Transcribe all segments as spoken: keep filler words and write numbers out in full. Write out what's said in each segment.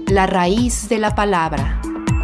La raíz de la palabra.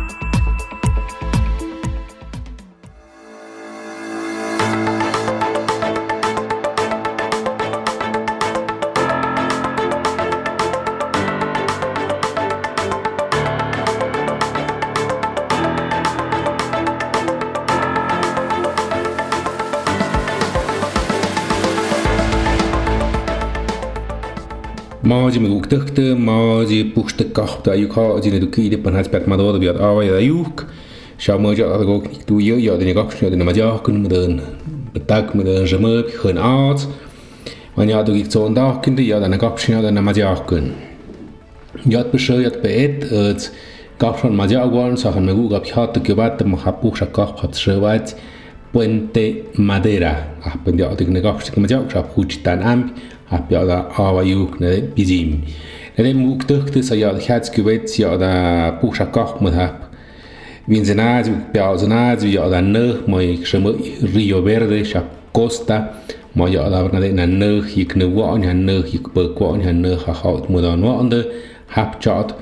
Maji me guk tuchte, maji pushte kahta ayuka, jine du kide pan has pek madod biat awai da yuk. Sha maji at gok nik du yo yo de gak de maja kun den betak met de jeme hun aat. Wanneer du ik zo dag kun de ja dan gak shna de maja kun. Jat besho jat beet et gak schon maja gwon sa han me guk gab hat gebat ma hapu sha kach hat shwat Puente Madera. Ah ben ja de gak shik maja sha puch tan am. Heb je dat awajuk naar het bizim. En dan moet ik terug dat je dat het gewet je dat pusha kach moet hebben. Wie zijn naad, wie bij zijn naad, wie je dat neug, maar ik zeg maar Rio Verde, je Costa, maar je dat naar het neug, je knu waan, je neug, je berg waan, je neug, je houdt moet dan wat ander heb chat.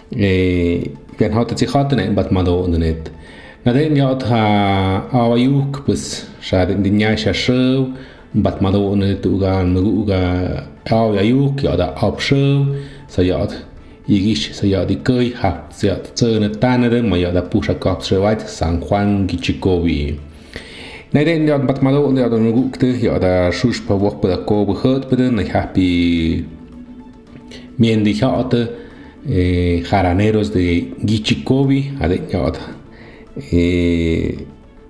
Ben had het zich gehad en wat maar dan net. Na dan je dat awajuk, dus je dat in je show. Bat madone tugan muga au ya yuk ya da opshow sayat yigish sayat kai hap sayat tsene tanere ma ya da pusha kap shwait San Juan Gichikovi naden ya bat madone ya da mugukte ya da shush pa wok pa ko behoort beden na happy mien di hate eh jaraneros de Gichikovi ade ya da eh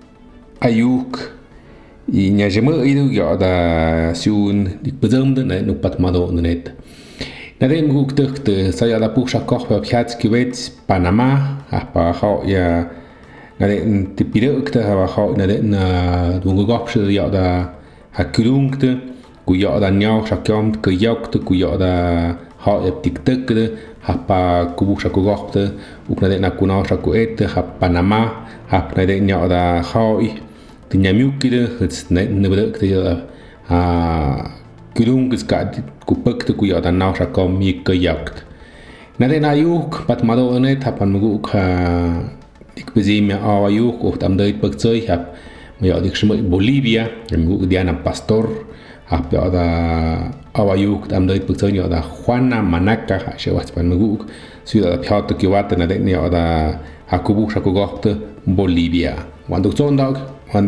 ayuk I nhà chế mới đâu gọi là siôn đi bây giờ này nó bắt mà đồ này nãy đến gục được từ sau đó là buộc sắc cọc và khai cái vết Panama à và họ ya nãy đến thì bây giờ cái và họ nãy đến vùng góc sự gọi là hạt kêu cái cú gọi là nhau sắc nhóm cái dọc từ cú gọi là họ ép tích tích cái hạt và cú buộc sắc góc từ uk nãy đến là cú nào sắc cú ép từ hạt Panama hạt nãy đến gọi là họ thì nhà miêu kia hết này nơi đó thì là à cứ đúng cái cả cục bậc thì cũng ở nào sẽ có mi cái giặc nãy đây là yuk bắt mà đâu này tháp anh muốn à đi cái gì mà à yuk ở tầm đây bậc chơi hả mà ở đi cái Bolivia mình muốn Diana Pastor hả ở đó à yuk tầm đây bậc chơi ở đó Juana Manaca sẽ bắt anh muốn suy là theo từ kiểu vậy nãy đây ở đó hả cú bút sẽ có góc từ Bolivia quan tục chọn đó.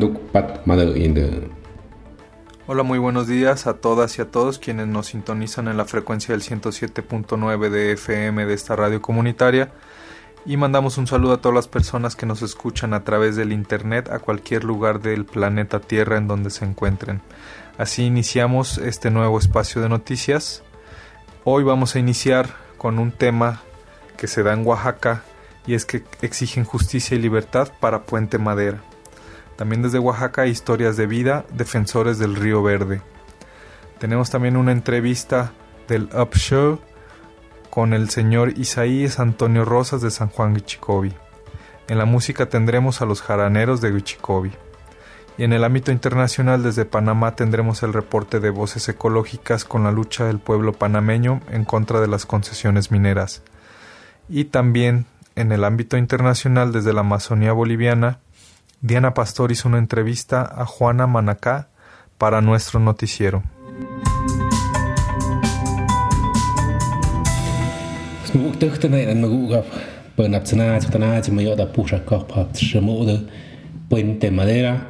Hola, muy buenos días a todas y a todos quienes nos sintonizan en la frecuencia del ciento siete punto nueve de F M de esta radio comunitaria y mandamos un saludo a todas las personas que nos escuchan a través del internet a cualquier lugar del planeta Tierra en donde se encuentren. Así iniciamos este nuevo espacio de noticias. Hoy vamos a iniciar con un tema que se da en Oaxaca y es que exigen justicia y libertad para Puente Madera. También desde Oaxaca, historias de vida, defensores del Río Verde. Tenemos también una entrevista del Up Show con el señor Isaías Antonio Rosas de San Juan Gichikovi. En la música tendremos a los jaraneros de Gichikovi. Y en el ámbito internacional, desde Panamá, tendremos el reporte de Voces Ecológicas con la lucha del pueblo panameño en contra de las concesiones mineras. Y también en el ámbito internacional, desde la Amazonía boliviana, Diana Pastor hizo una entrevista a Juana Manacá para nuestro noticiero. Puente Madera,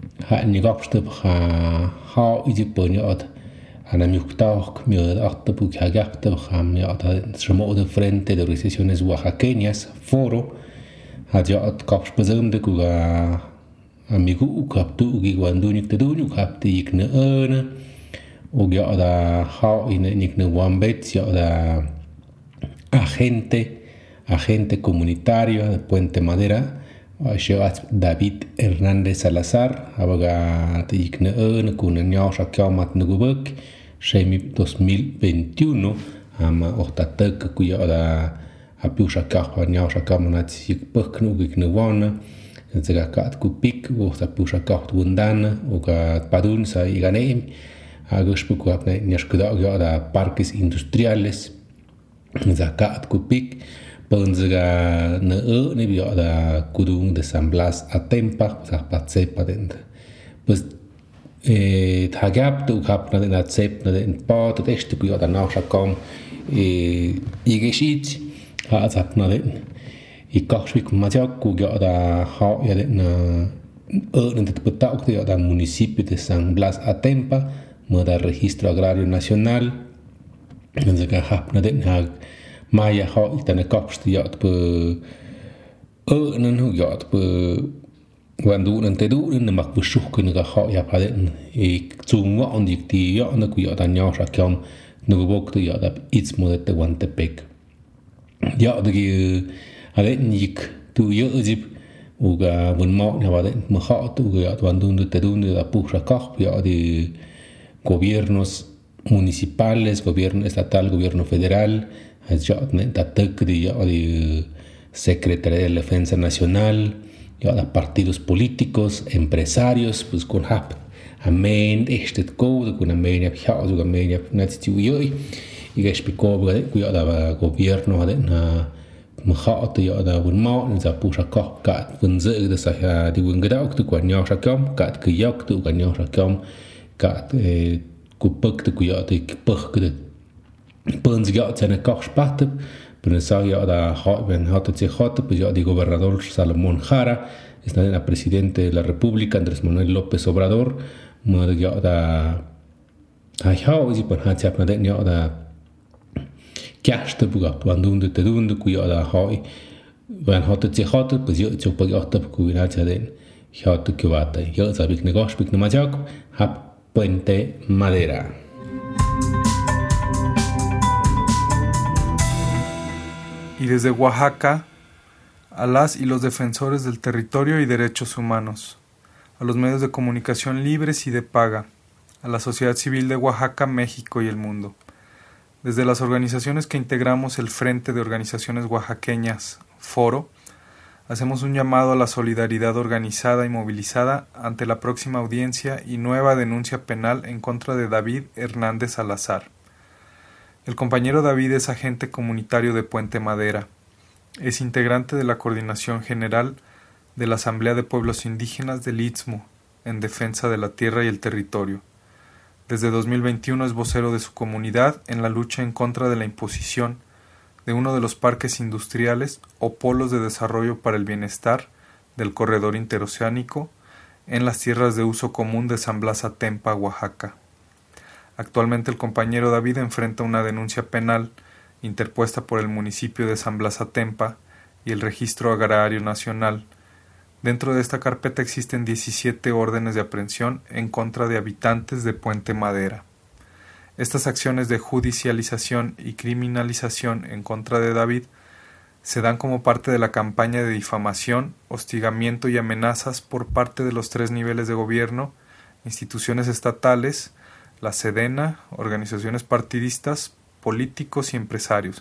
Ana miuctauc mi acta buca gapta ham ya ta de frente de organizaciones oaxaqueñas foro ha ya at kaps bezem de kuga amigu ukap tu gi wandunik te dunik hap ti ikne ene og ya da ha in ikne wambet ya da agente agente comunitario de Puente Madera David Hernández Salazar abaga ti ikne ene kun nya shakamat nugubek Shemi dos mil veintiuno ama ohtatek kuya da apiu shakah nya shakamonat sik peknu gikne wana zagakat kupik o apiu shakah wundana o ga padun sa iganem agus puku apne nyashkuda ya da parques industriales zakat kupik Ponzga na e ni bio da kudung de San Blas a Tempa sa patsepa dentro. Pues eh thagap tu kap na na tsep na den pa de este bio da nach kom e i geschit ha zap na den. I kachwik majak ku bio da ha ya den na e en det betak de da municipio de San Blas a Tempa mo da registro agrario nacional. Ponzga hap na den ha Maya ha ik dan een kapst ja op eh en hoe ja op wanneer doen te doen en mag bezoeken ga ha ja hadden ik zoom wat aan die die ja en ik ja dan ja zo kan nu ook de ja dat iets moet te want te pek ja de hadden ik tu je zip ook van maak ja hadden me gaat ook ja wanneer doen te doen dat puxa kap ja de gobiernos municipales gobierno estatal gobierno federal ya de Secretaría de Defensa Nacional, ya de partidos políticos, empresarios, pues con hap, amén, este code, con amén, ya ya, so amén, ya, nazistivo y que explicó que ya da gobierno de na machat ya da un mau, en sa pusa kap, kat, un ze de sa de un gedauk, tu quan ya rakam, kat ke yak tu quan ya rakam, kat kupuk tu ya de kupuk de Pons ja seine Kachspatte, pero sa ja da wenn hat sich hat, pues ja die gobernador Salomón Jara, es la presidente de la República Andrés Manuel López Obrador, mo ja da ha ja is pan hat ja na den ja da Kerste bugat, wann du de du ku ja da ha wenn hat sich hat, pues ja so bugat ku ja den ja tu kwata, ja sabik ne gaspik ne majak, hab Puente Madera. Y desde Oaxaca, a las y los defensores del territorio y derechos humanos, a los medios de comunicación libres y de paga, a la sociedad civil de Oaxaca, México y el mundo. Desde las organizaciones que integramos el Frente de Organizaciones Oaxaqueñas, Foro, hacemos un llamado a la solidaridad organizada y movilizada ante la próxima audiencia y nueva denuncia penal en contra de David Hernández Salazar. El compañero David es agente comunitario de Puente Madera. Es integrante de la Coordinación General de la Asamblea de Pueblos Indígenas del Istmo en defensa de la tierra y el territorio. Desde dos mil veintiuno es vocero de su comunidad en la lucha en contra de la imposición de uno de los parques industriales o polos de desarrollo para el bienestar del corredor interoceánico en las tierras de uso común de San Blas a Tempa, Oaxaca. Actualmente el compañero David enfrenta una denuncia penal interpuesta por el municipio de San Blas a Tempa y el Registro Agrario Nacional. Dentro de esta carpeta existen diecisiete órdenes de aprehensión en contra de habitantes de Puente Madera. Estas acciones de judicialización y criminalización en contra de David se dan como parte de la campaña de difamación, hostigamiento y amenazas por parte de los tres niveles de gobierno, instituciones estatales, la Sedena, organizaciones partidistas, políticos y empresarios.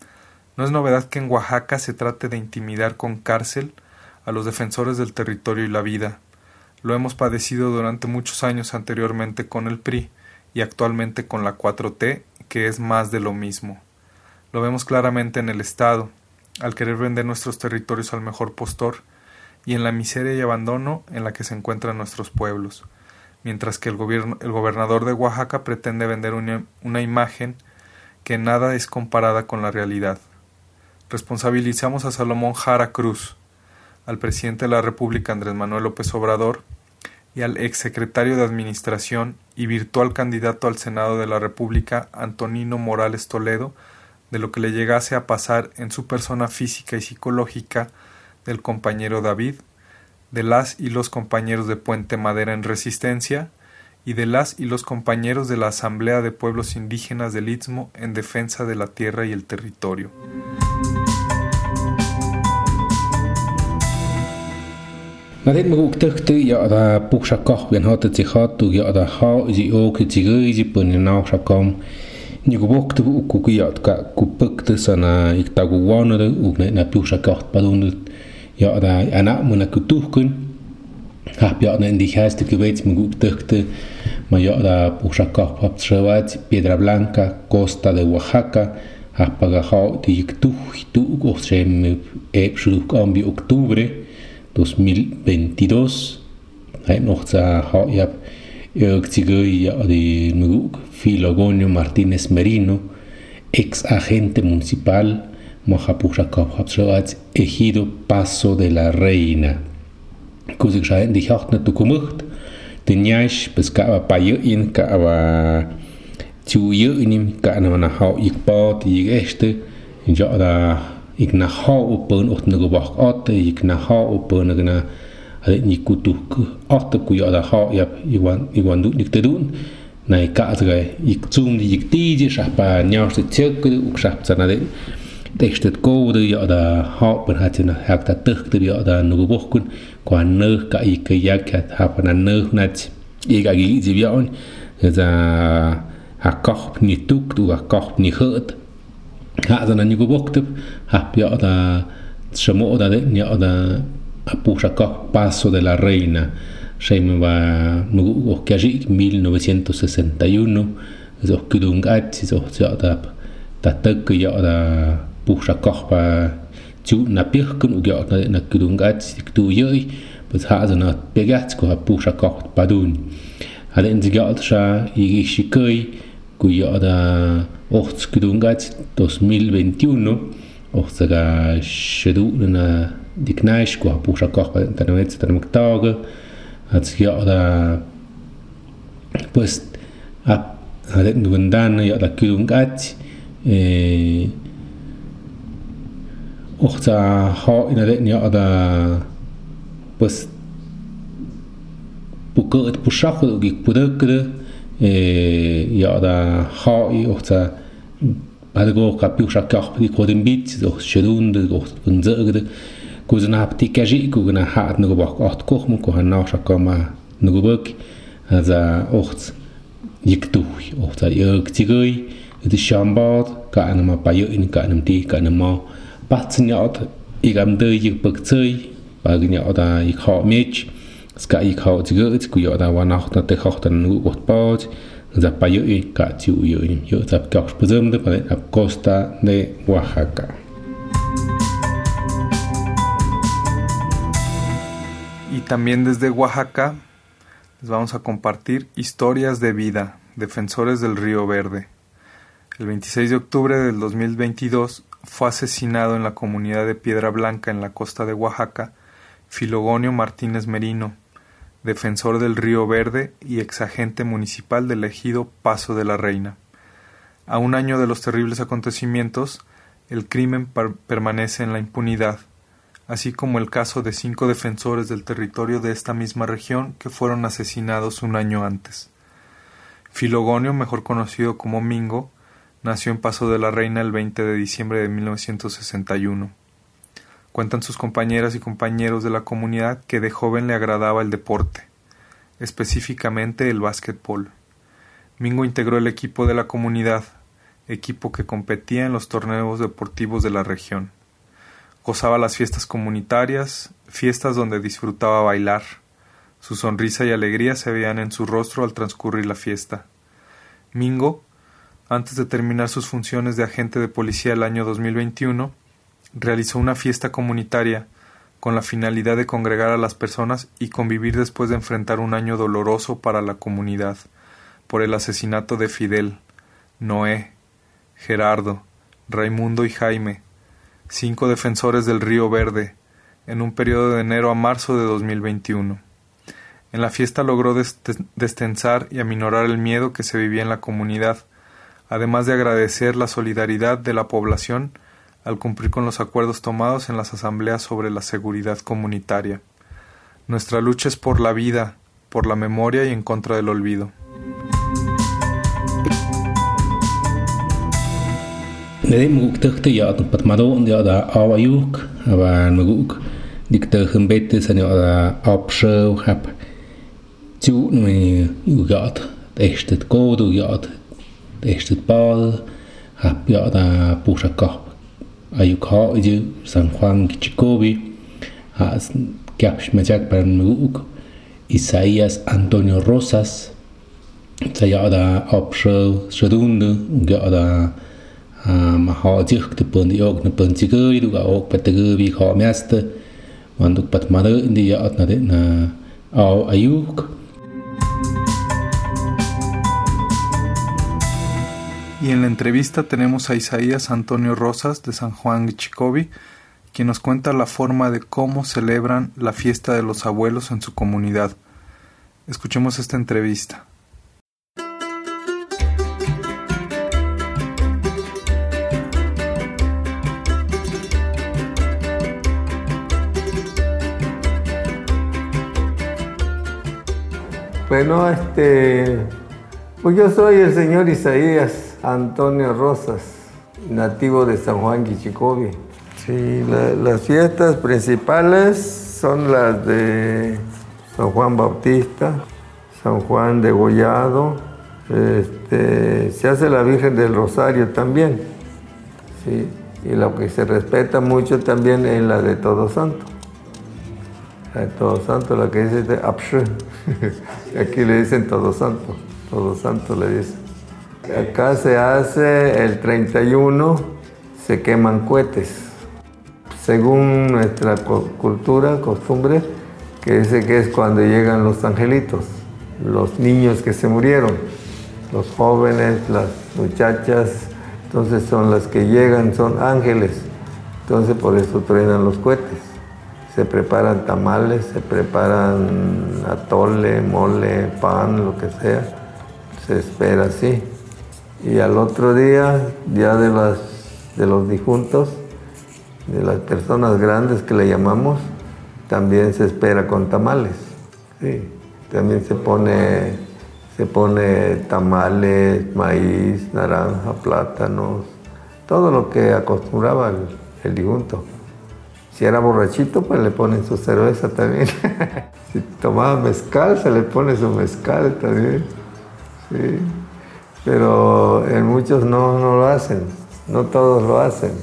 No es novedad que en Oaxaca se trate de intimidar con cárcel a los defensores del territorio y la vida. Lo hemos padecido durante muchos años anteriormente con el P R I y actualmente con la cuatro T, que es más de lo mismo. Lo vemos claramente en el Estado, al querer vender nuestros territorios al mejor postor, y en la miseria y abandono en la que se encuentran nuestros pueblos. Mientras que el, gobierno, el gobernador de Oaxaca pretende vender una, una imagen que nada es comparada con la realidad. Responsabilizamos a Salomón Jara Cruz, al presidente de la República Andrés Manuel López Obrador y al exsecretario de Administración y virtual candidato al Senado de la República Antonino Morales Toledo de lo que le llegase a pasar en su persona física y psicológica del compañero David, de las y los compañeros de Puente Madera en Resistencia y de las y los compañeros de la Asamblea de Pueblos Indígenas del Istmo en defensa de la tierra y el territorio. Nadet maguk tukte ya da puxa kah ben hat het zich hat tu ya da ha ji ook ji ge ji pun na sha kom ni go bok tu ku ku ya ka ku pukte sana ik ta go wana de ook net na puxa kah padun ja da ana mona ku tukun hab ja in die heißt gewets maguk tukte ma ya da puxa kah hab schwat Piedra Blanca, Costa de Oaxaca, apaga hau ti tu tu o sem e shuk ambi octubre dos mil veintidós hay noch za hau ja Tigui de Muguk, Filogonio Martínez Merino, ex agente municipal, Mojapuchakov Habshoat, ejido Paso de la Reina. Kuzik Shahen, die Hacht net Tukumucht, den Yash, Pescava Payo in Kava Tuyo in Kanamana Hau Ikbat, Yigeste, in Jada Ignahau upon Otnagobach Otte, Ignahau upon ni kutuk åtta kujada ha ja iwan iwan du nik tedun nai ka zgai ik zum di ik tiji shapa nyauste tjek u shap sana de textet ko de ja da ha per hatina hak ta tuk de ja da nu bokkun kwa ne ka ik yak ha pa ne nat ik agi ji ja on za ha koch ni tuk du ha koch ni hört ha za na ni boktup ha ja da shmo da de ja da Apuchakov Paso de la Reina, Shemba Nugu Kajik mil novecientos sesenta y uno, so Kudung Ati, so Jadap, Tatak Yada Puchakov Chu Napirkun, Ugata na Kudung Ati, Tu Yoi, but Hazana Pegatsko Puchakov Padun. Had in the Gatsha Yishikoi, Guyada Orts Kudung Ati, dos mil veintiuno, Ortsaga Sheduna. Die Kneisch, go Puchakov, der Netz der Magtage, hat sich ja da post ab, hat nur dann ja da Kühlung hat, äh, auch da ha in der ja da post Bukat Puchach und ich Pudakre, äh, ja da ha ich auch da Algo Puchakov, die Koden Bit, auch Schedunde, auch unsere Kuzen hab ti kaji kugna hat nugo bak acht koch mu ko hanna shakama nugo bak za ocht yiktu ocht yek tigui de shambad ka anama payo in ka anam ti ka anama patnyat igam de yik bak tsui ba gnya oda ik ha mech ska ik ha tigui ku yoda wa nacht na te khocht nugo ocht paut za payo in ka tiu yo yo za ka spuzem de pa Costa de Oaxaca. Y también desde Oaxaca les vamos a compartir historias de vida, defensores del Río Verde. El veintiséis de octubre del dos mil veintidós fue asesinado en la comunidad de Piedra Blanca en la costa de Oaxaca Filogonio Martínez Merino, defensor del Río Verde y exagente municipal del ejido Paso de la Reina. A un año de los terribles acontecimientos, el crimen per- permanece en la impunidad, así como el caso de cinco defensores del territorio de esta misma región que fueron asesinados un año antes. Filogonio, mejor conocido como Mingo, nació en Paso de la Reina el veinte de diciembre de mil novecientos sesenta y uno. Cuentan sus compañeras y compañeros de la comunidad que de joven le agradaba el deporte, específicamente el básquetbol. Mingo integró el equipo de la comunidad, equipo que competía en los torneos deportivos de la región. Gozaba las fiestas comunitarias, fiestas donde disfrutaba bailar. Su sonrisa y alegría se veían en su rostro al transcurrir la fiesta. Mingo, antes de terminar sus funciones de agente de policía el año dos mil veintiuno, realizó una fiesta comunitaria con la finalidad de congregar a las personas y convivir después de enfrentar un año doloroso para la comunidad por el asesinato de Fidel, Noé, Gerardo, Raimundo y Jaime, cinco defensores del Río Verde, en un periodo de enero a marzo de dos mil veintiuno. En la fiesta logró destensar y aminorar el miedo que se vivía en la comunidad, además de agradecer la solidaridad de la población al cumplir con los acuerdos tomados en las asambleas sobre la seguridad comunitaria. Nuestra lucha es por la vida, por la memoria y en contra del olvido. Nede muguk tëgte yaad pat madon yaada awa yuk aba muguk dikte humbete san yaada apshow hap tu me yaad estet kodu yaad estet bal hap yaada pushaka ayuk ha ije San Juan Kichikobi has kapsh majak pan muguk Isaías Antonio Rosas sa yaada apshow shadunde yaada mà họ chưa được bận đi ốc nó bận chỉ gửi được ốc bắt đầu vì họ master mà được bắt mà đỡ đi ở nó đấy là ao ayuk. Y en la entrevista tenemos a Isaías Antonio Rosas de San Juan Guichicobi, quien nos cuenta la forma de cómo celebran la fiesta de los abuelos en su comunidad. Escuchemos esta entrevista. Bueno, este, pues yo soy el señor Isaías Antonio Rosas, nativo de San Juan Guichicobi. Sí, la, las fiestas principales son las de San Juan Bautista, San Juan Degollado, este, se hace la Virgen del Rosario también, sí, y lo que se respeta mucho también es la de Todos Santos. La de Todos Santos, la que dice de Apshe, aquí le dicen Todos Santos, Todos Santos le dicen. Acá se hace el treinta y uno, se queman cohetes. Según nuestra cultura, costumbre, que dice que es cuando llegan los angelitos, los niños que se murieron, los jóvenes, las muchachas, entonces son las que llegan, son ángeles, entonces por eso truenan los cohetes. Se preparan tamales, se preparan atole, mole, pan, lo que sea, se espera así. Y al otro día, día de, las, de los difuntos, de las personas grandes que le llamamos, también se espera con tamales. Sí. También se pone, se pone tamales, maíz, naranja, plátanos, todo lo que acostumbraba el, el difunto. Si era borrachito, pues le ponen su cerveza también. Si tomaba mezcal, se le pone su mezcal también. Sí. Pero en muchos no, no lo hacen, no todos lo hacen.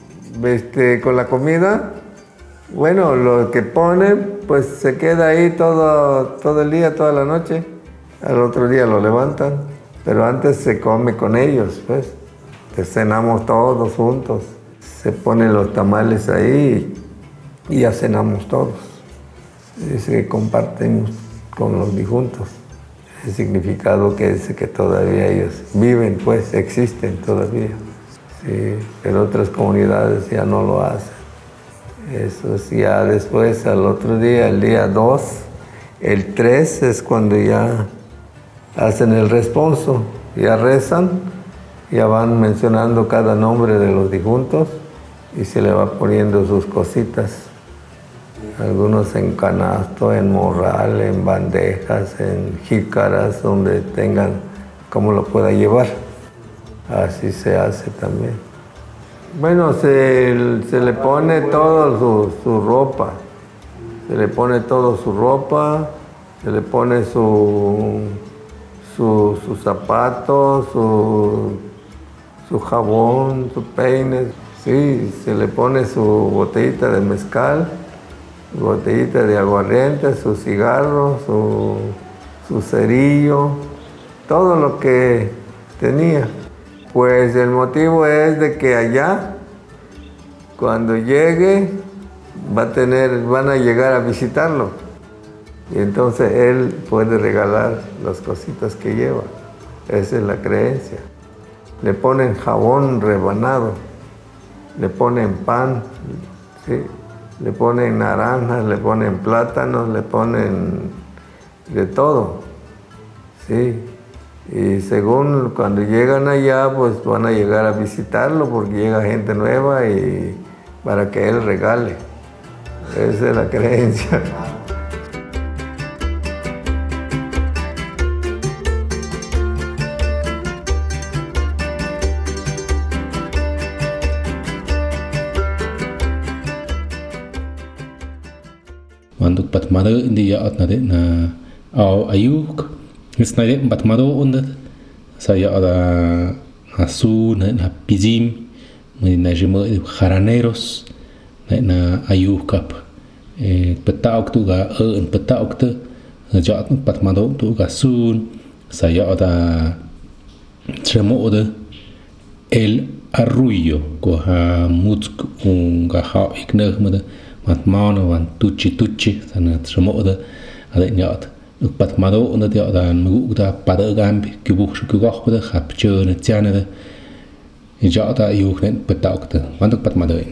Este, con la comida, bueno, lo que ponen, pues se queda ahí todo, todo el día, toda la noche. Al otro día lo levantan, pero antes se come con ellos, pues. Cenamos todos juntos. Se ponen los tamales ahí y ya cenamos todos. Y se compartimos con los difuntos. El significado que es que todavía ellos viven, pues existen todavía. Sí, pero otras comunidades ya no lo hacen. Eso es ya después, al otro día, el día dos, el tres es cuando ya hacen el responso, ya rezan, ya van mencionando cada nombre de los difuntos y se le va poniendo sus cositas. Algunos en canasto, en morral, en bandejas, en jícaras, donde tengan cómo lo pueda llevar. Así se hace también. Bueno, se, se le pone todo su, su ropa. Se le pone todo su ropa, se le pone su, su, sus zapatos, su, su jabón, su peine. Sí, se le pone su botellita de mezcal, botellita de aguardiente, su cigarro, su, su cerillo, todo lo que tenía. Pues el motivo es de que allá, cuando llegue, va a tener, van a llegar a visitarlo. Y entonces él puede regalar las cositas que lleva. Esa es la creencia. Le ponen jabón rebanado, le ponen pan, ¿sí? Le ponen naranjas, le ponen plátanos, le ponen de todo, ¿sí? Y según cuando llegan allá, pues van a llegar a visitarlo porque llega gente nueva y para que él regale. Esa es la creencia. Manduk patmado India at nade na au ayuk misnade patmado undat saya ada asu na na pizim na jemo jaraneros na na ayuk kap e petauk tu ga en petauk tu jat patmado tu ga sun saya ada jemo de el arrullo coja musk un gaja iknehmede mat mano van tuchi tuchi sana tremoda ade nyat uk pat mado und der dan mugda padagambi kubuch kugachde hapchone tjanede ja da yuchnen betaukte wandak pat madoin.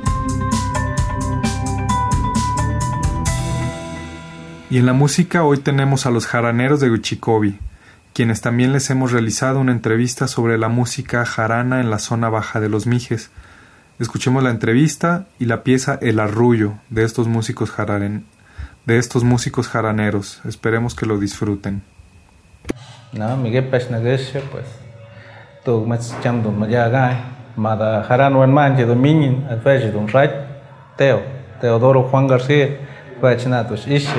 Y en la música hoy tenemos a los jaraneros de Huichicobi, quienes también les hemos realizado una entrevista sobre la música jarana en la zona baja de los Mijes. Escuchemos la entrevista y la pieza El Arrullo de estos músicos jararen, de estos músicos jaraneros. Esperemos que lo disfruten. No, Miguel Pesnagesha, pues, tu más chando mayaga, mada jarano en manche dominin, al feche don Ray, Teo, Teodoro Juan García, fachinatos ishi.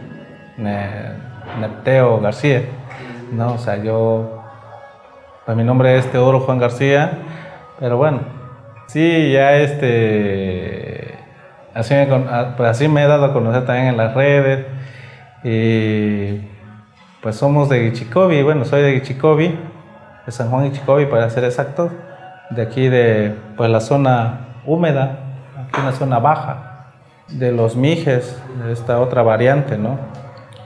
Nepteo García, no, o sea, yo, pues mi nombre es Teodoro Juan García, pero bueno, sí, ya este, así me, pues así me he dado a conocer también en las redes, y pues somos de Huichicobi, bueno, soy de Huichicobi, de San Juan Huichicobi para ser exacto, de aquí de, pues la zona húmeda, aquí en la zona baja, de los Mijes, de esta otra variante, ¿no?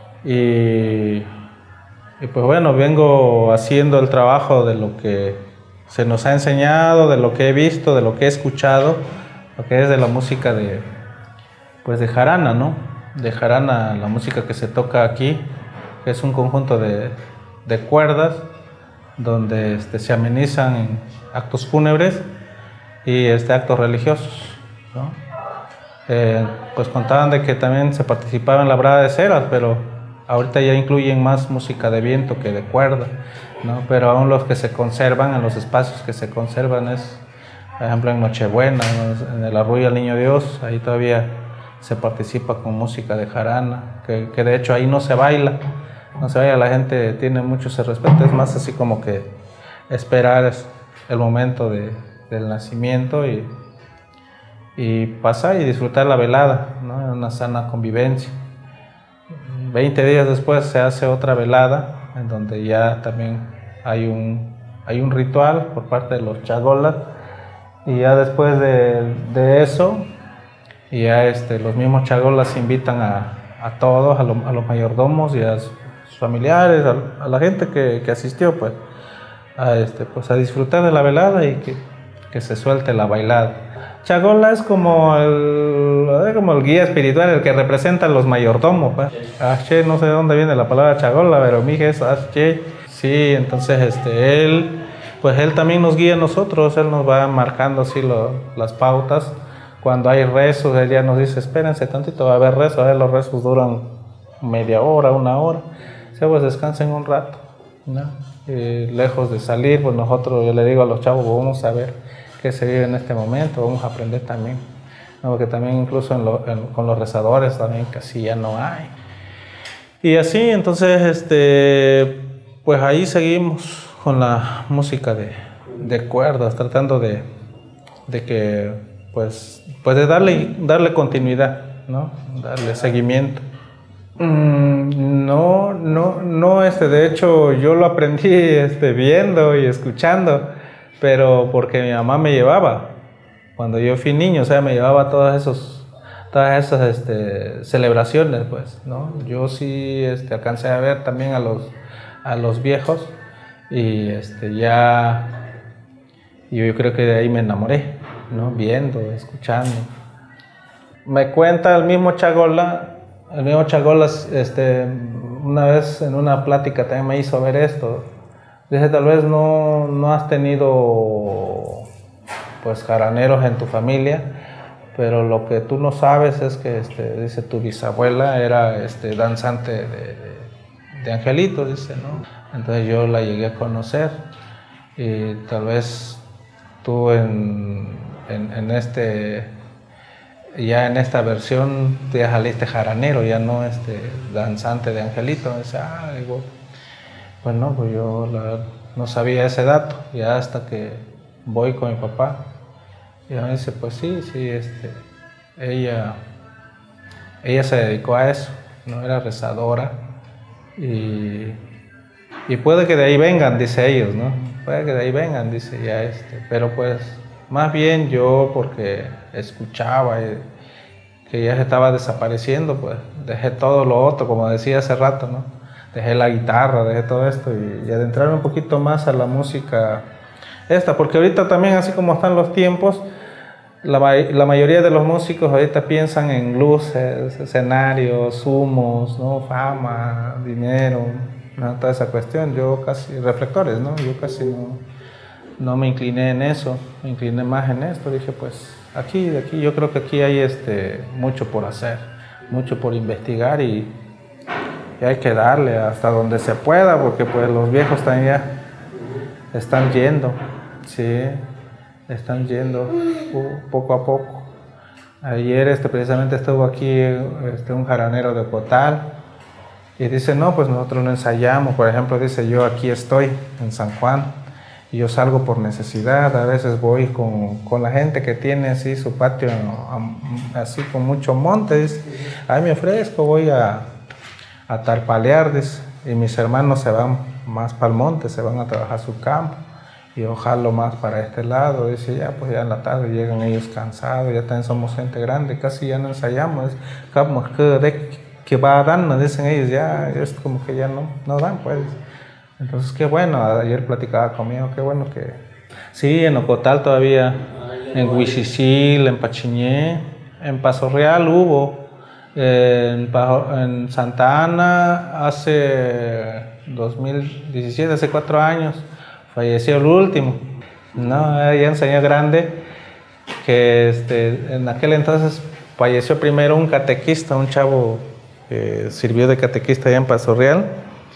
Y, y pues bueno, vengo haciendo el trabajo de lo que se nos ha enseñado, de lo que he visto, de lo que he escuchado, lo que es de la música de, pues de jarana, ¿no? De jarana, la música que se toca aquí, que es un conjunto de, de cuerdas donde este, se amenizan en actos fúnebres y este, actos religiosos, ¿no? Eh, pues contaban de que también se participaba en la brada de ceras, pero ahorita ya incluyen más música de viento que de cuerda, ¿no? Pero aún los que se conservan, en los espacios que se conservan es, por ejemplo, en Nochebuena, ¿no? En el Arrullo al Niño Dios, ahí todavía se participa con música de jarana, que, que de hecho ahí no se baila, no se baila, la gente tiene mucho ese respeto, es más así como que esperar el momento de, del nacimiento y, y pasar y disfrutar la velada, ¿no? En una sana convivencia. veinte días después se hace otra velada en donde ya también hay un, hay un ritual por parte de los chagolas y ya después de, de eso ya este, los mismos chagolas invitan a, a todos, a, lo, a los mayordomos y a sus familiares, a, a la gente que, que asistió pues a, este, pues a disfrutar de la velada y que, que se suelte la bailada. Chagola es como el, como el guía espiritual, el que representa a los mayordomos. Pues. Ashe, no sé de dónde viene la palabra chagola, pero mije es Ashe. Sí, entonces este, él, pues él también nos guía a nosotros, él nos va marcando así lo, las pautas. Cuando hay rezos, él ya nos dice, espérense tantito, va a haber rezos, a ver, los rezos duran media hora, una hora. O sea, pues descansen un rato, ¿no? Y lejos de salir, pues nosotros, yo le digo a los chavos, pues vamos a ver que se vive en este momento, vamos a aprender también, ¿no? Porque también incluso en lo, en, con los rezadores también casi ya no hay. Y así, entonces, este, pues ahí seguimos con la música de, de cuerdas, tratando de, de que, pues, pues de darle, darle continuidad, ¿no? Darle seguimiento. Mm, no, no, no, este, de hecho yo lo aprendí este, viendo y escuchando, pero porque mi mamá me llevaba, cuando yo fui niño, o sea, me llevaba a todas esos, todas esas este, celebraciones, pues, ¿no? Yo sí este, alcancé a ver también a los, a los viejos y este, ya, yo, yo creo que de ahí me enamoré, ¿no? Viendo, escuchando. Me cuenta el mismo Chagola, el mismo Chagola, este, una vez en una plática también me hizo ver esto. Dice, tal vez no, no has tenido pues jaraneros en tu familia, pero lo que tú no sabes es que, este, dice, tu bisabuela era este, danzante de, de, de angelitos, dice, ¿no? Entonces yo la llegué a conocer y tal vez tú en, en, en este, ya en esta versión ya saliste jaranero, ya no este, danzante de angelitos. Dice, ah, digo, pues no, pues yo la, no sabía ese dato, ya hasta que voy con mi papá. Y ella me dice, pues sí, sí, este, ella, ella se dedicó a eso, no era rezadora. Y, y puede que de ahí vengan, dice ellos, ¿no? puede que de ahí vengan, dice ya este, pero pues más bien yo porque escuchaba eh, que ya se estaba desapareciendo, pues dejé todo lo otro, como decía hace rato, ¿no? Dejé la guitarra, dejé todo esto y, y adentrarme un poquito más a la música esta, porque ahorita también así como están los tiempos, la, la mayoría de los músicos ahorita piensan en luces, escenarios, humos, ¿no? Fama, dinero, ¿no? Toda esa cuestión, yo casi, reflectores, ¿no? Yo casi no, no me incliné en eso, me incliné más en esto, dije pues aquí, de aquí, yo creo que aquí hay este, mucho por hacer, mucho por investigar y, y hay que darle hasta donde se pueda, porque pues los viejos también ya están yendo, sí, están yendo uh, poco a poco. Ayer este, precisamente estuvo aquí este, un jaranero de Ocotal y dice, no, pues nosotros no ensayamos, por ejemplo, dice, yo aquí estoy en San Juan y yo salgo por necesidad, a veces voy con, con la gente que tiene así su patio, así con mucho monte, dice, ahí me ofrezco, voy a, a tarpalear, dice, y mis hermanos se van más para el monte, se van a trabajar su campo. Y ojalá más para este lado, dice, ya pues ya en la tarde llegan ellos cansados, ya también somos gente grande, casi ya no ensayamos, como que que va a dar, nos dicen ellos, ya es como que ya no, no dan, pues. Entonces qué bueno, ayer platicaba conmigo, qué bueno que, sí, en Ocotal todavía, en Huichicil, en Pachiñé, en Paso Real hubo, en, en Santa Ana hace dos mil diecisiete, hace cuatro años, falleció el último, no, ya un señor grande que este, en aquel entonces falleció primero un catequista, un chavo que sirvió de catequista allá en Paso Real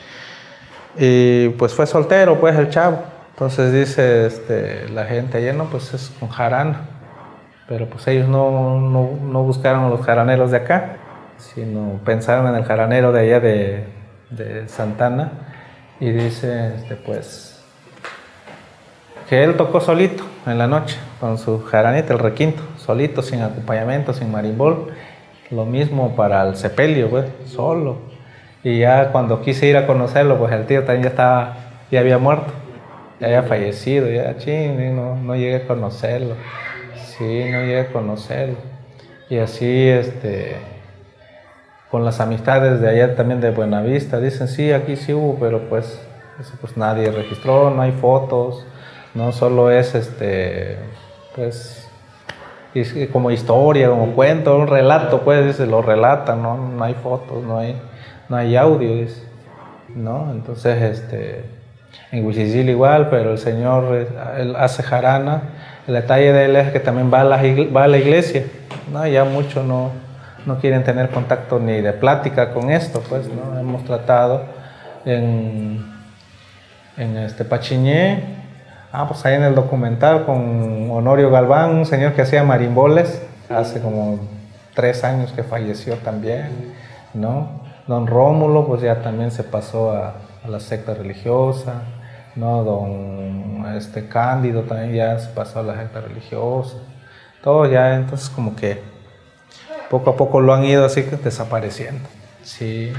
y pues fue soltero pues el chavo, entonces dice este, la gente allá, no, pues es un jarana, pero pues ellos no, no, no buscaron a los jaraneros de acá, sino pensaron en el jaranero de allá de, de Santana y dice este, pues que él tocó solito en la noche, con su jaranita, el requinto, solito, sin acompañamiento, sin marimbol. Lo mismo para el sepelio, pues, solo. Y ya cuando quise ir a conocerlo, pues el tío también ya estaba, ya había muerto, ya había fallecido, ya, ching, no, no llegué a conocerlo. Sí, no llegué a conocerlo. Y así, este, con las amistades de allá también de Buenavista, dicen, sí, aquí sí hubo, pero pues, eso pues nadie registró, no hay fotos. No solo es este, pues, como historia, como cuento, un relato, pues, dice, lo relatan, ¿no? No hay fotos, no hay, no hay audio, dice, ¿no? Entonces, este, en Huichicil igual, pero el señor, él hace jarana, el detalle de él es que también va a la, va a la iglesia, ¿no? Ya muchos no, no quieren tener contacto ni de plática con esto, pues, ¿no? Hemos tratado en, en este Pachiñé. Ah, pues ahí en el documental con Honorio Galván, un señor que hacía marimboles, hace como tres años que falleció también, ¿no? Don Rómulo, pues ya también se pasó a, a la secta religiosa, ¿no? Don este, Cándido también ya se pasó a la secta religiosa, todo ya, entonces como que poco a poco lo han ido así desapareciendo, sí.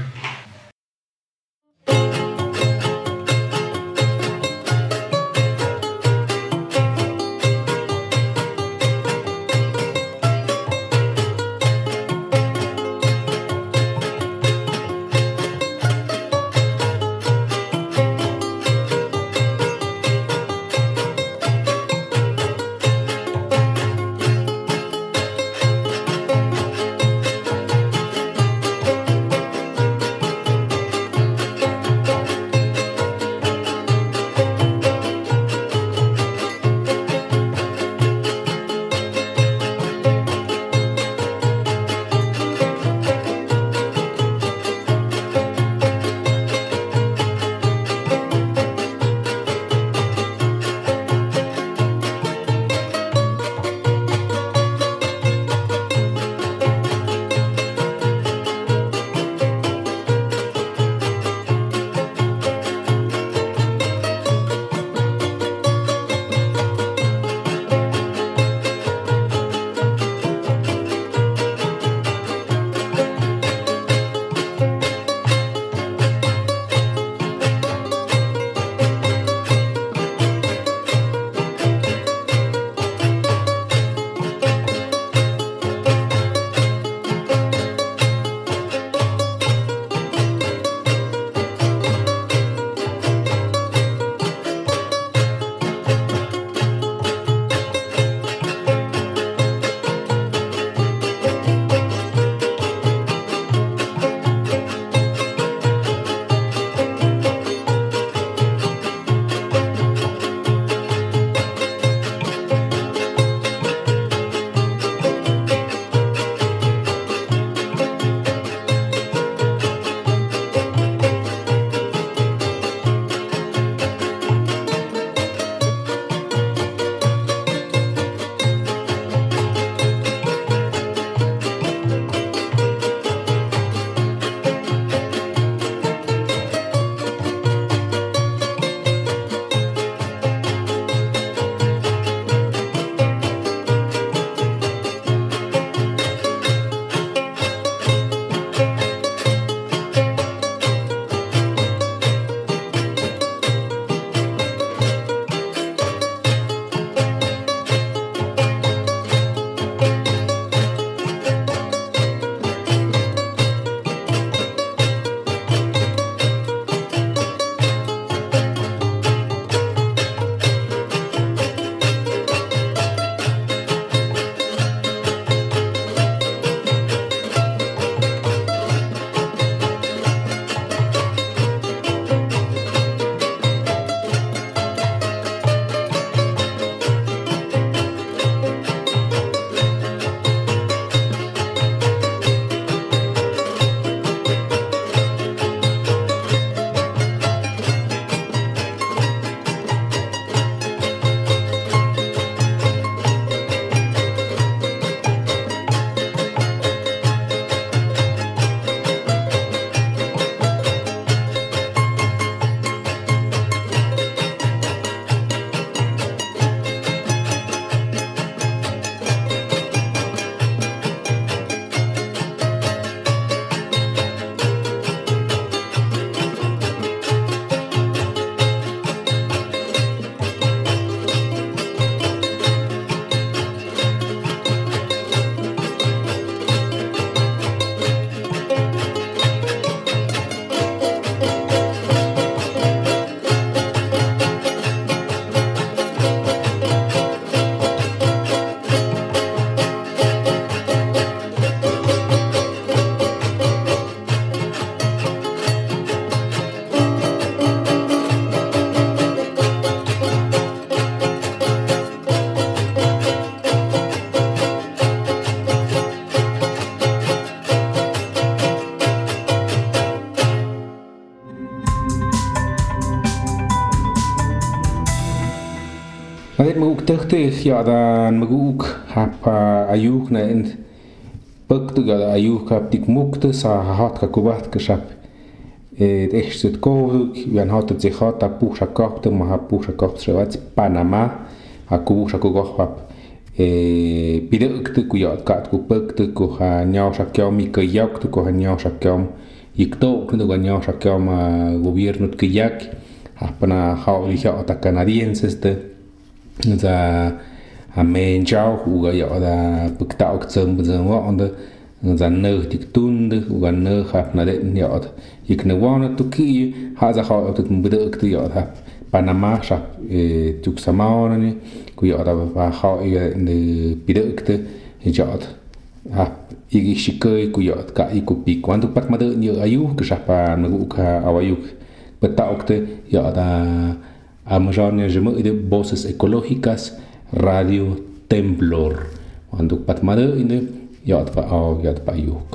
Adet maguk tehte yadan maguk hapa ayuk na en puktu gada ayuk hap dik mukte sa hat ka kubat ka shap et echt kovduk yan hat ze hat apu shakapte ma apu shakapte shvat Panama aku shakugok hap e pidukte ku yat kat ku pukte ku ha nyao shakyam ikayak ku ha nyao shakyam ikto ku ga nyao shakyam gobierno kayak hapana hauliha ata canadienses de za a men chao uga ya da puktao tsem bzeng wa onda za ne tik tun de uga ne hap na de ya da ikne wana to ki ha za ha ot mbede k ya da Panama sha e tuk samana ni ku ya da ba ha e ne pidekte ya da ha igi shikai ku ya ka iku pi cuando pat ma de ni ayu ka sha pa nagu ka awayuk petaokte ya da Amazon jemo de voces ecológicas Radio Temblor cuando patmade ine yat pa au yat pa yuk.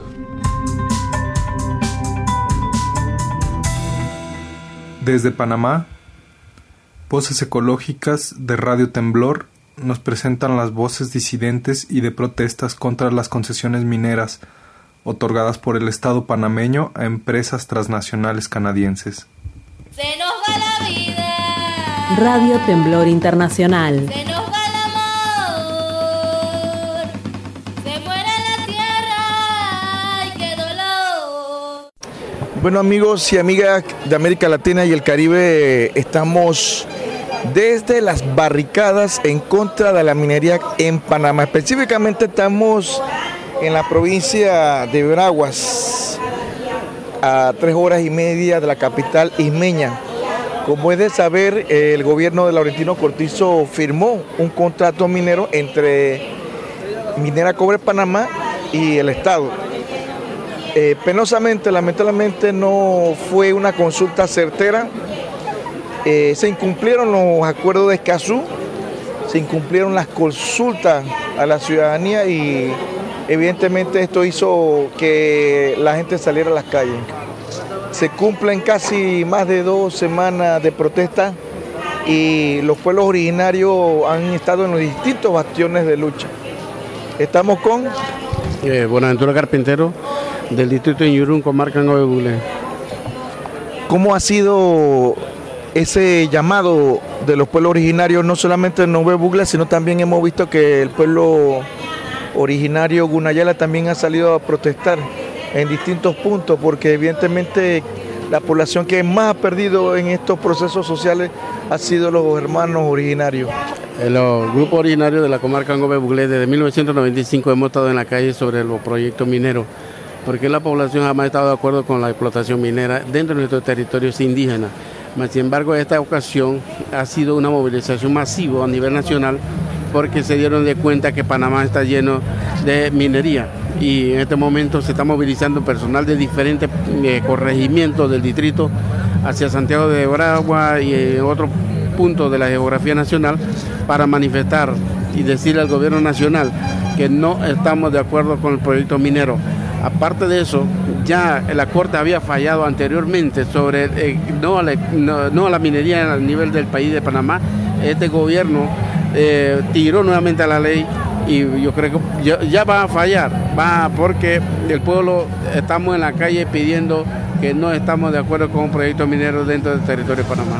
Desde Panamá, Voces Ecológicas de Radio Temblor nos presentan las voces disidentes y de protestas contra las concesiones mineras otorgadas por el Estado panameño a empresas transnacionales canadienses. Se nos va la vida. Radio Temblor Internacional. Se nos va el amor. Se muere la tierra. ¡Ay, qué dolor! Bueno, amigos y amigas de América Latina y el Caribe, estamos desde las barricadas en contra de la minería en Panamá. Específicamente estamos en la provincia de Veraguas, a tres horas y media de la capital ismeña. Como es de saber, el gobierno de Laurentino Cortizo firmó un contrato minero entre Minera Cobre Panamá y el Estado. Eh, penosamente, lamentablemente, no fue una consulta certera. Eh, se incumplieron los acuerdos de Escazú, se incumplieron las consultas a la ciudadanía y evidentemente esto hizo que la gente saliera a las calles. Se cumplen casi más de dos semanas de protesta y los pueblos originarios han estado en los distintos bastiones de lucha. Estamos con eh, Buenaventura Carpintero, del distrito de Ñurún, comarca Nove Buglé. ¿Cómo ha sido ese llamado de los pueblos originarios, no solamente en Nove Buglé, sino también hemos visto que el pueblo originario Gunayala también ha salido a protestar en distintos puntos, porque evidentemente la población que más ha perdido en estos procesos sociales ha sido los hermanos originarios? Los grupos originarios de la comarca Nove Buglé, desde mil novecientos noventa y cinco hemos estado en la calle sobre los proyectos mineros, porque la población jamás ha estado de acuerdo con la explotación minera dentro de nuestros territorios indígenas. Sin embargo, esta ocasión ha sido una movilización masiva a nivel nacional, porque se dieron de cuenta que Panamá está lleno de minería y en este momento se está movilizando personal de diferentes eh, corregimientos del distrito hacia Santiago de Oragua y en otros puntos de la geografía nacional para manifestar y decirle al gobierno nacional que no estamos de acuerdo con el proyecto minero. Aparte de eso, ya la Corte había fallado anteriormente sobre eh, no, a la, no, no a la minería a nivel del país de Panamá. Este gobierno eh, tiró nuevamente a la ley y yo creo que ya, ya va a fallar, va porque el pueblo estamos en la calle pidiendo que no estamos de acuerdo con un proyecto minero dentro del territorio de Panamá.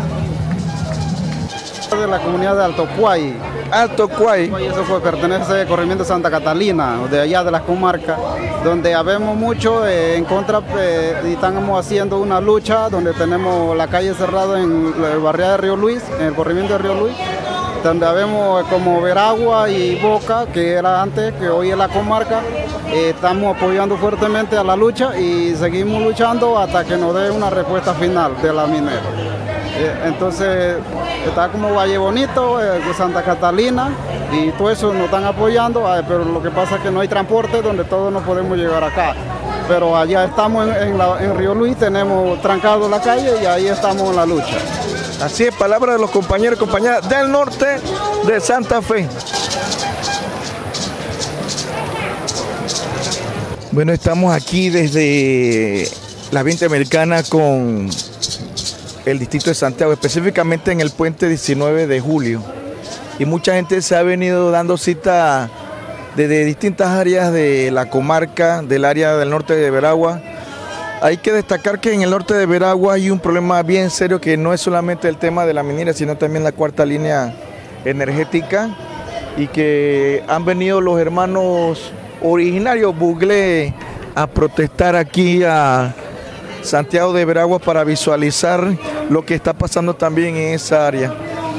De la comunidad de Alto Cuay. Alto Cuay. Eso fue, pertenece al corregimiento de Santa Catalina, de allá de las comarcas, donde habemos mucho eh, en contra eh, y estamos haciendo una lucha, donde tenemos la calle cerrada en el barrio de Río Luis, en el corregimiento de Río Luis, donde habemos como Veragua y Boca, que era antes, que hoy es la comarca. Eh, estamos apoyando fuertemente a la lucha y seguimos luchando hasta que nos dé una respuesta final de la minera. Entonces está como Valle Bonito, eh, Santa Catalina y todo eso nos están apoyando, eh, pero lo que pasa es que no hay transporte donde todos no podemos llegar acá. Pero allá estamos en, en, la, en Río Luis, tenemos trancado la calle y ahí estamos en la lucha. Así es, palabra de los compañeros y compañeras del norte de Santa Fe. Bueno, estamos aquí desde la Vía Interamericana con el distrito de Santiago, específicamente en el puente diecinueve de julio. y mucha gente se ha venido dando cita desde distintas áreas de la comarca, del área del norte de Veragua. Hay que destacar que en el norte de Veragua hay un problema bien serio que no es solamente el tema de la minería, sino también la cuarta línea energética, y que han venido los hermanos originarios Buglé a protestar aquí a Santiago de Veragua para visualizar lo que está pasando también en esa área.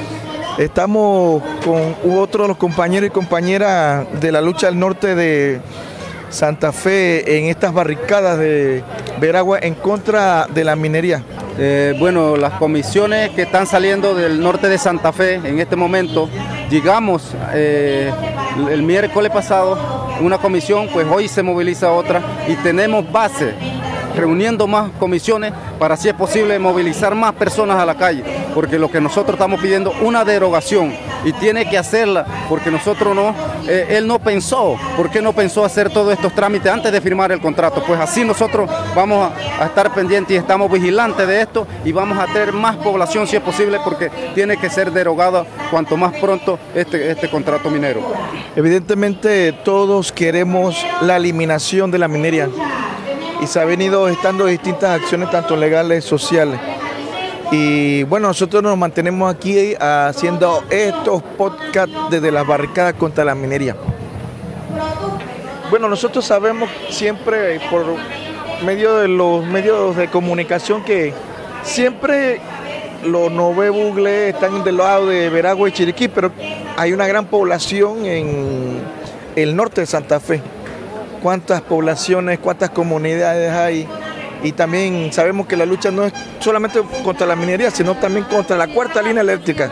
Estamos con otros de los compañeros y compañeras de la lucha del norte de Santa Fe en estas barricadas de Veragua en contra de la minería. Eh, bueno, las comisiones que están saliendo del norte de Santa Fe en este momento, llegamos eh, el miércoles pasado una comisión, pues hoy se moviliza otra y tenemos base, reuniendo más comisiones para, si es posible, movilizar más personas a la calle, porque lo que nosotros estamos pidiendo una derogación y tiene que hacerla, porque nosotros no, eh, él no pensó, ¿por qué no pensó hacer todos estos trámites antes de firmar el contrato? Pues así nosotros vamos a, a estar pendientes y estamos vigilantes de esto y vamos a tener más población si es posible, porque tiene que ser derogada cuanto más pronto este, este contrato minero. Evidentemente todos queremos la eliminación de la minería, y se ha venido estando distintas acciones, tanto legales, sociales. Y bueno, nosotros nos mantenemos aquí haciendo estos podcasts desde las barricadas contra la minería. Bueno, nosotros sabemos siempre por medio de los medios de comunicación que siempre los Nové Buglé están del lado de Veragua y Chiriquí, pero hay una gran población en el norte de Santa Fe. Cuántas poblaciones, cuántas comunidades hay, y también sabemos que la lucha no es solamente contra la minería, sino también contra la cuarta línea eléctrica.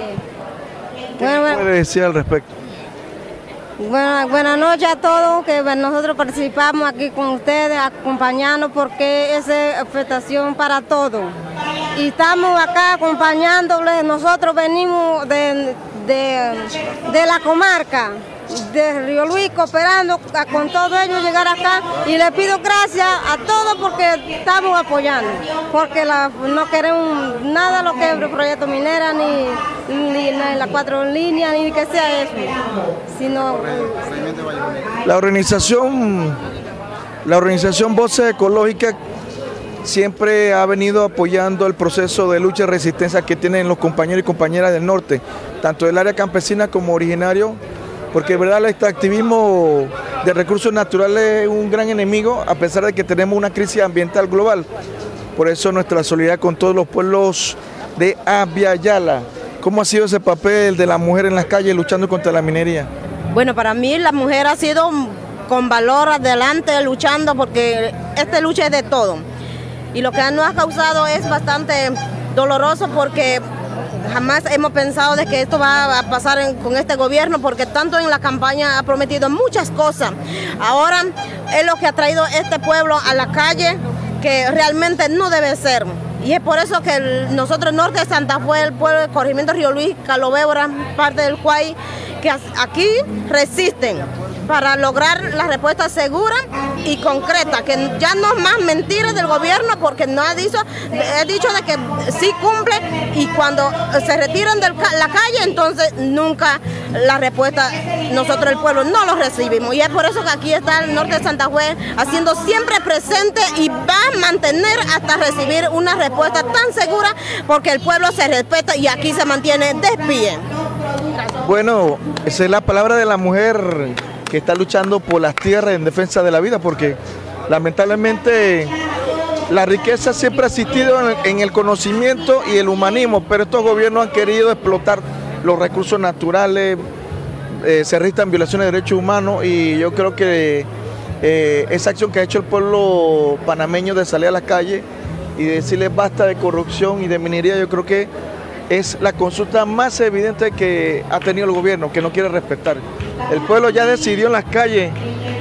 ¿Qué bueno, bueno. puede decir al respecto? Bueno, buenas noches a todos, que nosotros participamos aquí con ustedes, acompañando, porque es afectación para todos. Y estamos acá acompañándoles, nosotros venimos de, de, de la comarca de Río Luis, cooperando con todos ellos llegar acá, y le pido gracias a todos porque estamos apoyando, porque la, no queremos nada lo que es el proyecto minera, ni, ni, ni las cuatro líneas, ni que sea eso, sino... La organización, la organización Voces Ecológicas siempre ha venido apoyando el proceso de lucha y resistencia que tienen los compañeros y compañeras del norte, tanto del área campesina como originario, porque de verdad el extractivismo de recursos naturales es un gran enemigo, a pesar de que tenemos una crisis ambiental global. Por eso nuestra solidaridad con todos los pueblos de Abya Yala. ¿Cómo ha sido ese papel de la mujer en las calles luchando contra la minería? Bueno, para mí la mujer ha sido con valor adelante luchando, porque esta lucha es de todo. Y lo que nos ha causado es bastante doloroso, porque jamás hemos pensado de que esto va a pasar en, con este gobierno, porque tanto en la campaña ha prometido muchas cosas. Ahora es lo que ha traído este pueblo a la calle, que realmente no debe ser. Y es por eso que el, nosotros, norte de Santa Fe, el pueblo de corregimiento Río Luis, Calovébora, parte del Cuay, que aquí resisten para lograr la respuesta segura y concreta, que ya no es más mentiras del gobierno, porque no ha dicho, he dicho de que sí cumple, y cuando se retiran de la calle, entonces nunca la respuesta, nosotros el pueblo no lo recibimos, y es por eso que aquí está el norte de Santa Fe haciendo siempre presente, y va a mantener hasta recibir una respuesta tan segura, porque el pueblo se respeta y aquí se mantiene de pie. Bueno, esa es la palabra de la mujer que está luchando por las tierras en defensa de la vida, porque lamentablemente la riqueza siempre ha existido en el conocimiento y el humanismo, pero estos gobiernos han querido explotar los recursos naturales, eh, se registran violaciones de derechos humanos, y yo creo que eh, esa acción que ha hecho el pueblo panameño de salir a la calle y decirle basta de corrupción y de minería, yo creo que es la consulta más evidente que ha tenido el gobierno, que no quiere respetar. El pueblo ya decidió en las calles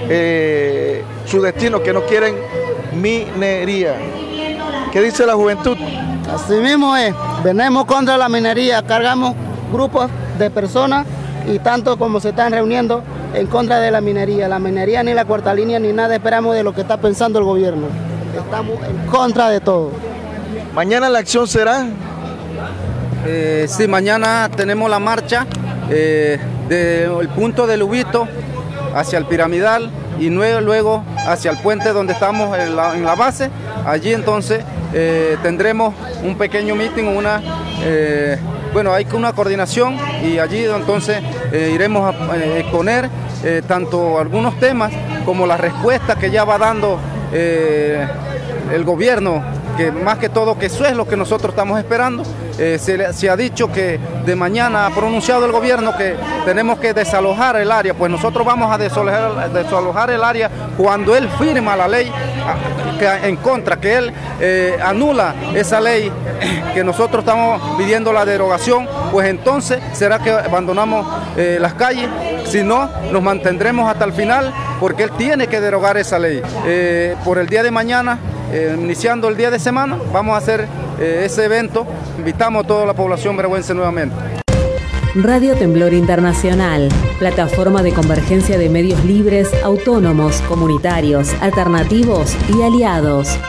eh, su destino, que no quieren minería. ¿Qué dice la juventud? Así mismo es, venimos contra la minería, cargamos grupos de personas y tanto como se están reuniendo en contra de la minería. La minería ni la cuarta línea ni nada esperamos de lo que está pensando el gobierno. Estamos en contra de todo. ¿Mañana la acción será? Eh, sí, mañana tenemos la marcha eh, del punto del Ubito hacia el Piramidal y luego, luego hacia el puente donde estamos en la, en la base. Allí entonces eh, tendremos un pequeño meeting, una, eh, bueno, hay una coordinación y allí entonces eh, iremos a eh, exponer eh, tanto algunos temas como las respuestas que ya va dando eh, el gobierno, que más que todo que eso es lo que nosotros estamos esperando. Eh, se, se ha dicho que de mañana ha pronunciado el gobierno que tenemos que desalojar el área, pues nosotros vamos a desalojar, desalojar el área cuando él firma la ley que, en contra, que él eh, anula esa ley que nosotros estamos pidiendo la derogación, pues entonces será que abandonamos eh, las calles, si no nos mantendremos hasta el final porque él tiene que derogar esa ley. Eh, por el día de mañana, eh, iniciando el día de semana, vamos a hacer eh, ese evento. Invitamos a toda la población vergüense nuevamente. Radio Temblor Internacional, plataforma de convergencia de medios libres, autónomos, comunitarios, alternativos y aliados.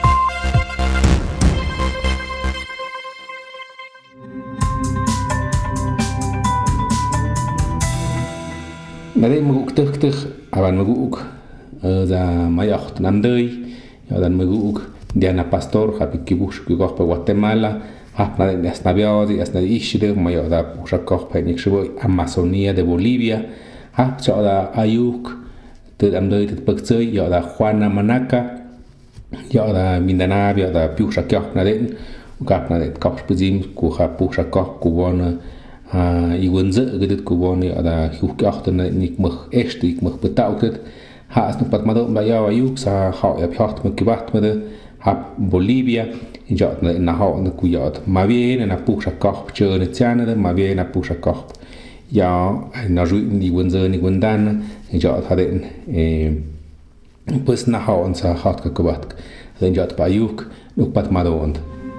Nadie me gusta que aban me gusta da mayacht namdei ya dan me gusta Diana Pastor hapi kibush kigor pa Guatemala hapna de snabiadi asna ishide mayo da pushakor pa nikshbo Amazonia de Bolivia hap cha da ayuk de amdei de paktsei ya da Juana Manaca ya da Mindanao ya da pushakor na den ukapna de kapspezim ku ha pushakor kubona Uh, I wunze gedet kuboni ada huk achten nik mach echt ik mach betautet ha as nu pat mado ba ya ayuk sa ha ya pjacht mit gewacht mit hab Bolivia in jat na ha na ku jat ma bien na pusha kach chene tsane de ma bien na pusha kach ja na ju ni wunze ni wundan in jat haden eh pues na ha und sa hat gewacht in jat ba ayuk nu pat mado und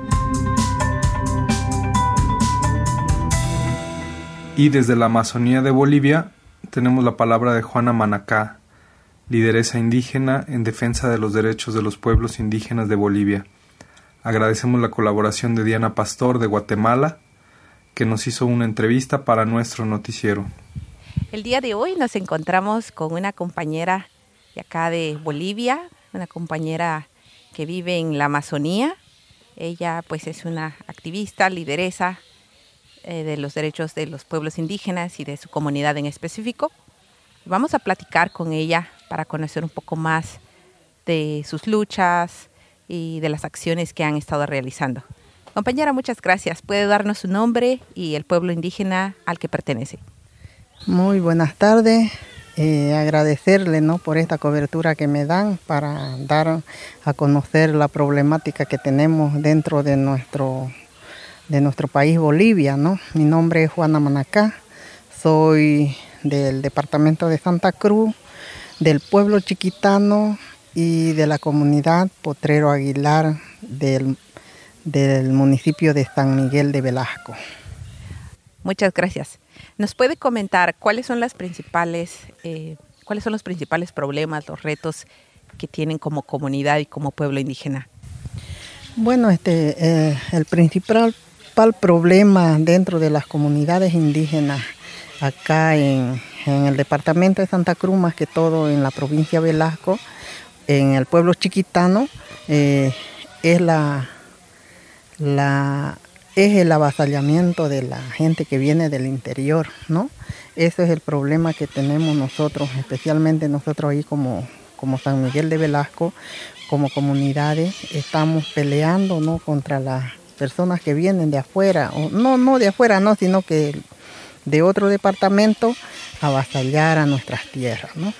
Y desde la Amazonía de Bolivia tenemos la palabra de Juana Manacá, lideresa indígena en defensa de los derechos de los pueblos indígenas de Bolivia. Agradecemos la colaboración de Diana Pastor de Guatemala, que nos hizo una entrevista para nuestro noticiero. El día de hoy nos encontramos con una compañera de acá de Bolivia, una compañera que vive en la Amazonía. Ella pues es una activista, lideresa de los derechos de los pueblos indígenas y de su comunidad en específico. Vamos a platicar con ella para conocer un poco más de sus luchas y de las acciones que han estado realizando. Compañera, muchas gracias. ¿Puede darnos su nombre y el pueblo indígena al que pertenece? Muy buenas tardes. Eh, agradecerle, ¿no?, por esta cobertura que me dan para dar a conocer la problemática que tenemos dentro de nuestro de nuestro país Bolivia, ¿no? Mi nombre es Juana Manacá, soy del departamento de Santa Cruz, del pueblo chiquitano y de la comunidad Potrero Aguilar del, del municipio de San Miguel de Velasco. Muchas gracias. ¿Nos puede comentar cuáles son las principales, eh, cuáles son los principales problemas, los retos que tienen como comunidad y como pueblo indígena? Bueno, este, eh, el principal El problema dentro de las comunidades indígenas acá en, en el departamento de Santa Cruz, más que todo en la provincia de Velasco, en el pueblo chiquitano, eh, es, la, la, es el avasallamiento de la gente que viene del interior, ¿no? Ese es el problema que tenemos nosotros, especialmente nosotros ahí como, como San Miguel de Velasco, como comunidades, estamos peleando, ¿no?, contra la personas que vienen de afuera, o no, no de afuera, no, sino que de otro departamento, avasallar a nuestras tierras, ¿no?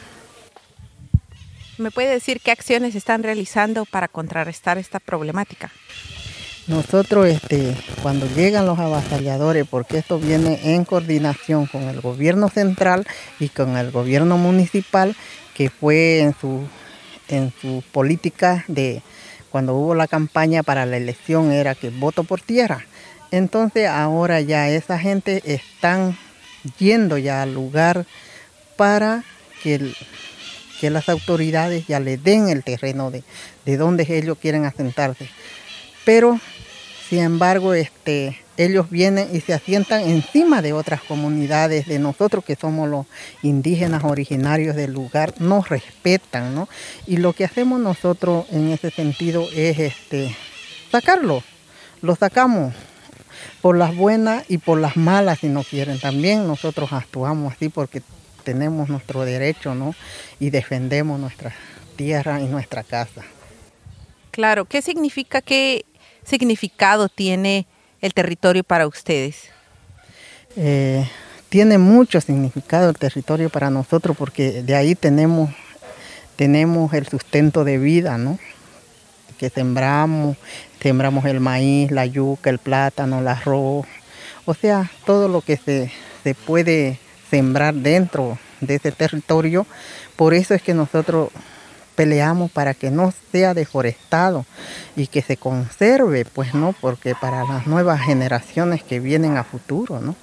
¿Me puede decir qué acciones están realizando para contrarrestar esta problemática? Nosotros, este, cuando llegan los avasalladores, porque esto viene en coordinación con el gobierno central y con el gobierno municipal, que fue en su, en su política de cuando hubo la campaña para la elección era que voto por tierra. Entonces ahora ya esa gente están yendo ya al lugar para que, el, que las autoridades ya le den el terreno de, de donde ellos quieren asentarse. Pero, sin embargo, este, ellos vienen y se asientan encima de otras comunidades de nosotros que somos los indígenas originarios del lugar, nos respetan, ¿no? Y lo que hacemos nosotros en ese sentido es este, sacarlo, lo sacamos por las buenas y por las malas si no quieren. También nosotros actuamos así porque tenemos nuestro derecho, ¿no? Y defendemos nuestra tierra y nuestra casa. Claro, ¿qué significa, qué significado tiene el territorio para ustedes? Eh, tiene mucho significado el territorio para nosotros porque de ahí tenemos, tenemos el sustento de vida, ¿no? Que sembramos, sembramos el maíz, la yuca, el plátano, el arroz, o sea, todo lo que se, se puede sembrar dentro de ese territorio. Por eso es que nosotros peleamos para que no sea deforestado y que se conserve, pues, ¿no? Porque para las nuevas generaciones que vienen a futuro, ¿no?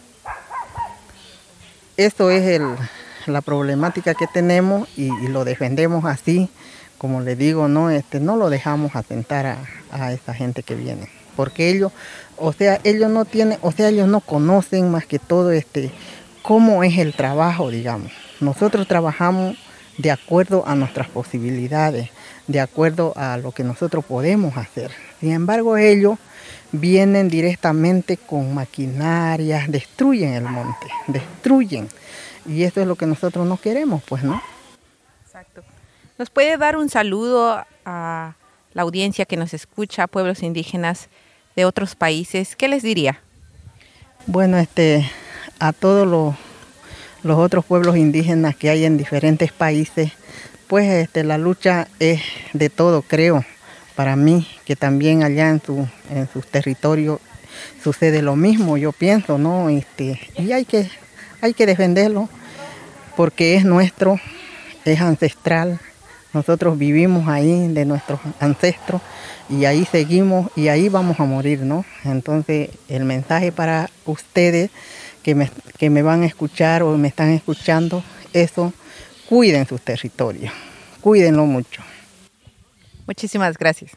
Eso es el, la problemática que tenemos y, y lo defendemos así, como le digo, ¿no? Este, no lo dejamos atentar a, a esa gente que viene, porque ellos, o sea, ellos no tienen, o sea, ellos no conocen más que todo este, cómo es el trabajo, digamos. Nosotros trabajamos de acuerdo a nuestras posibilidades, de acuerdo a lo que nosotros podemos hacer. Sin embargo, ellos vienen directamente con maquinarias, destruyen el monte, destruyen. Y eso es lo que nosotros no queremos, pues, ¿no? Exacto. ¿Nos puede dar un saludo a la audiencia que nos escucha, a pueblos indígenas de otros países? ¿Qué les diría? Bueno, este, a todos los los otros pueblos indígenas que hay en diferentes países, pues este, la lucha es de todo, creo, para mí, que también allá en, su, en sus territorios sucede lo mismo, yo pienso, ¿no? Este, y hay que, hay que defenderlo, porque es nuestro, es ancestral, nosotros vivimos ahí de nuestros ancestros, y ahí seguimos, y ahí vamos a morir, ¿no? Entonces, el mensaje para ustedes, Que me, que me van a escuchar o me están escuchando, eso, cuiden sus territorios, cuídenlo mucho. Muchísimas gracias.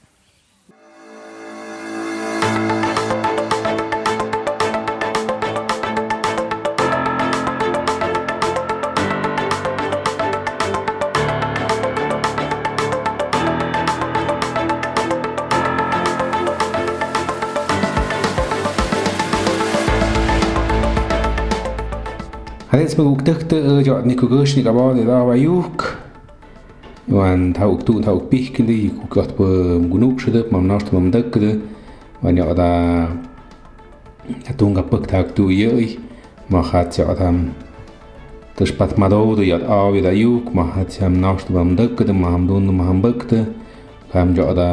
Hades maguk tëhtë jot ni kugush ni kabal de dava yuk. Wan tauk tu tauk pihkili kukat po gunuk shudep mam nast mam dëkkede. Wan ja da tunga puk tak tu yei. Ma hat ja tam dus pat madodo ja awi da yuk ma hat jam nast mam dëkkede ma ham dun ma ham bukte. Kam ja da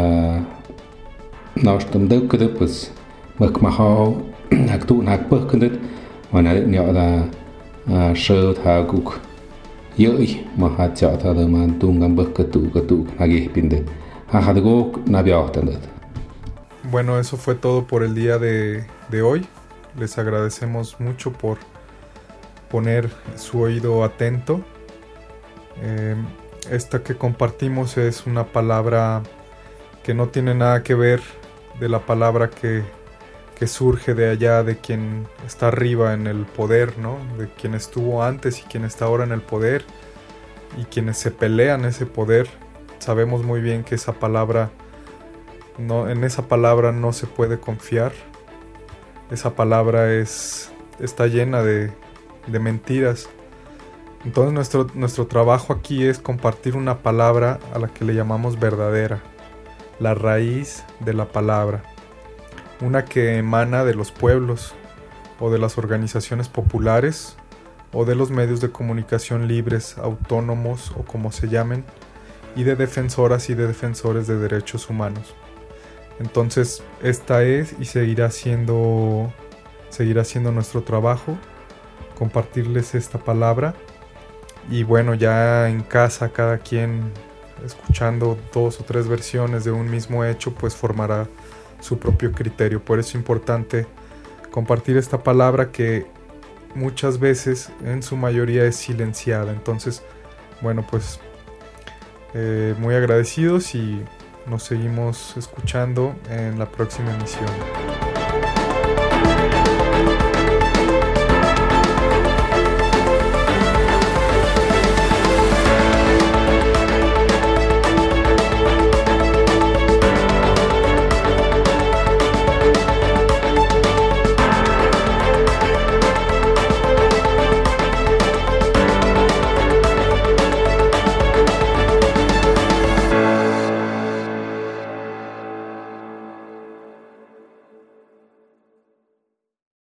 nast mam dëkkede pues mak ma hau hak tu hak pukkendet. Wan ja da sơ tha guk yei ma hat ja ta da man tunga bukkatu katu nagi pinde ha had gok na biaxtandet. Bueno, eso fue todo por el día de, de hoy. Les agradecemos mucho por poner su oído atento. Eh, esta que compartimos es una palabra que no tiene nada que ver de la palabra que que surge de allá, de quien está arriba en el poder, ¿no? De quien estuvo antes y quien está ahora en el poder y quienes se pelean ese poder. Sabemos muy bien que esa palabra, no, en esa palabra no se puede confiar. Esa palabra es, está llena de, de mentiras. Entonces nuestro, nuestro trabajo aquí es compartir una palabra a la que le llamamos verdadera, la raíz de la palabra. Una que emana de los pueblos o de las organizaciones populares o de los medios de comunicación libres, autónomos o como se llamen, y de defensoras y de defensores de derechos humanos. Entonces, esta es y seguirá siendo, seguirá siendo nuestro trabajo, compartirles esta palabra. Y bueno, ya en casa cada quien, escuchando dos o tres versiones de un mismo hecho, pues formará su propio criterio. Por eso es importante compartir esta palabra que muchas veces en su mayoría es silenciada. Entonces, bueno, pues eh, muy agradecidos y nos seguimos escuchando en la próxima emisión.